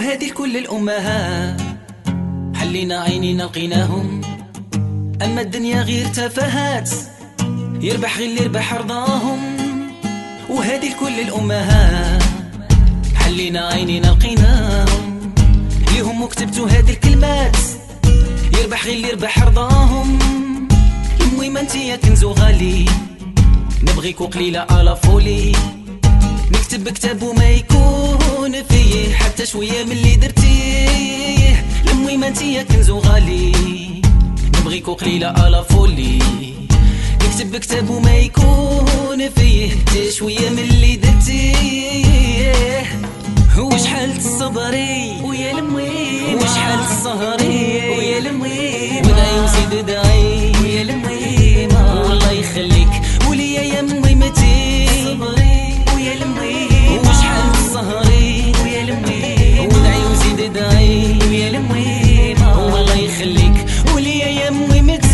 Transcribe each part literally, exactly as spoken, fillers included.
وهذه لكل الأمهات حلينا عينينا لقيناهم. أما الدنيا غير تفاهات، يربح غير اللي يربح رضاهم. وهذه لكل الأمهات حلينا عينينا لقيناهم. ليهم وكتبتوا هذه الكلمات، يربح غير اللي يربح رضاهم. المهم انتيا كنز غالي، نبغيكو قليلة على فولي. نكتب كتاب وما يكون فيه حتى شوية من اللي درتيه. المهم انتيا كنز غالي، نبغيكو قليلة على فولي. نكتب كتاب وما يكون فيه حتى شوية من اللي درتيه. هو شحال تصبري ويا المويم، وشحال تصهري ويا المويم، ودعي وزيد دعي ويا المويم. والله يخليك وليا يا مويمتي، صبري ويا المويم، وشحال تصهري ويا المويم، ودعي وزيد دعي ويا المويم. والله يخليك وليا يا مويمتي.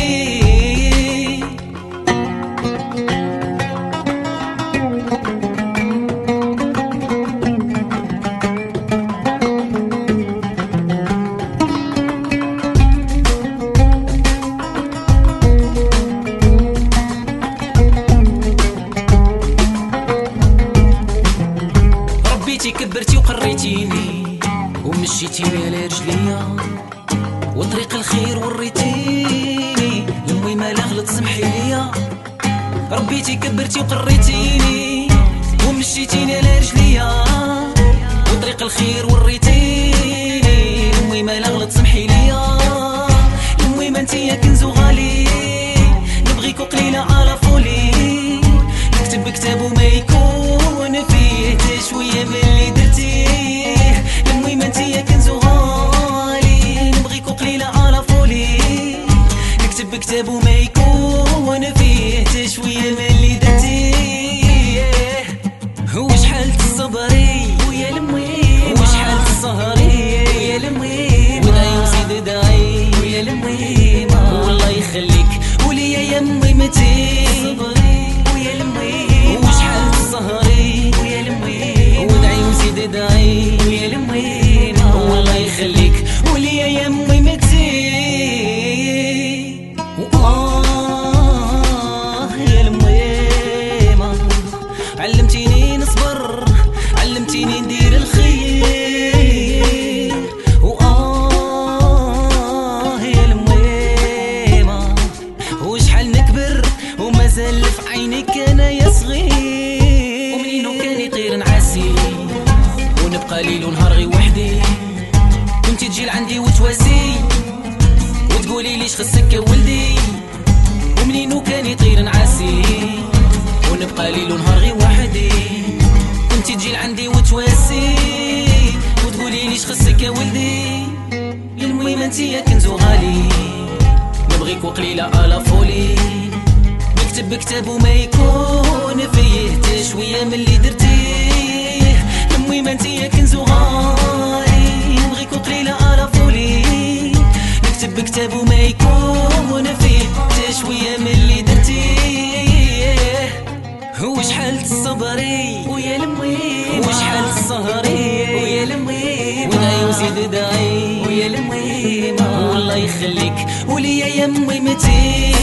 كبرتي وقريتيني ومشيتيني على رجليا، وطريق الخير وريتيني. المهم لا غلط سمحي ليا. ربيتي كبرتي وقريتيني ومشيتيني على رجليا، وطريق الخير وريتيني. المهم لا غلط سمحي ليا. المهم انتيا كنز غالي، نبغيكو قليلة على فولي. نكتب كتاب وما يكون فيه حتى شوية من اللي درتيه. المهم انتيا كنز غالي، نبغيكو قليلة على فولي. نكتب كتاب وما يكون فيه حتى شوية من اللي درتيه. هو شحال تصبري ويا المويم، وشحال تصهري ويا المويم، ودعي وزيد دعي ويا المويم. والله يخليك وليا يا مويمتي، صبري ويا المويم، وشحال تصهري ويا المويم، ودعي وزيد دعي ويا المويم. والله يخليك وليا يا مويمتي. وآه يا المويم، علمتيني نصبر، علمتيني ندير الخير. وآه يا المويم، وشحال نكبر ومازال في عينك انا يا صغير. ومنينو كان يطير نعاسي ونبقى ليل ونهار غير وحدي. كنتي تجي لعندي وتواسي وتقولي ليش خصك يا ولدي. ومنينو كان يطير نعاسي ونبقى ليل ونهار غير وحدي. كنتي تجي لعندي وتواسي وتقولي ليش خصك يا ولدي. المهم انتيا كنز غالي، نبغيكو قليلة على فولي. نكتب كتاب وما يكون فيه حتى شوية من اللي درتيه. المهم انتيا كنز غالي، نبغيكو قليلة على فولي. نكتب كتاب وما يكون فيه حتى شوية من اللي درتيه. هو شحال تصبري ويا المويم، وشحال تصهري ويا المويم، ودعي وزيد دعي ويا المويم. والله يخليك وليا يا مويمتي.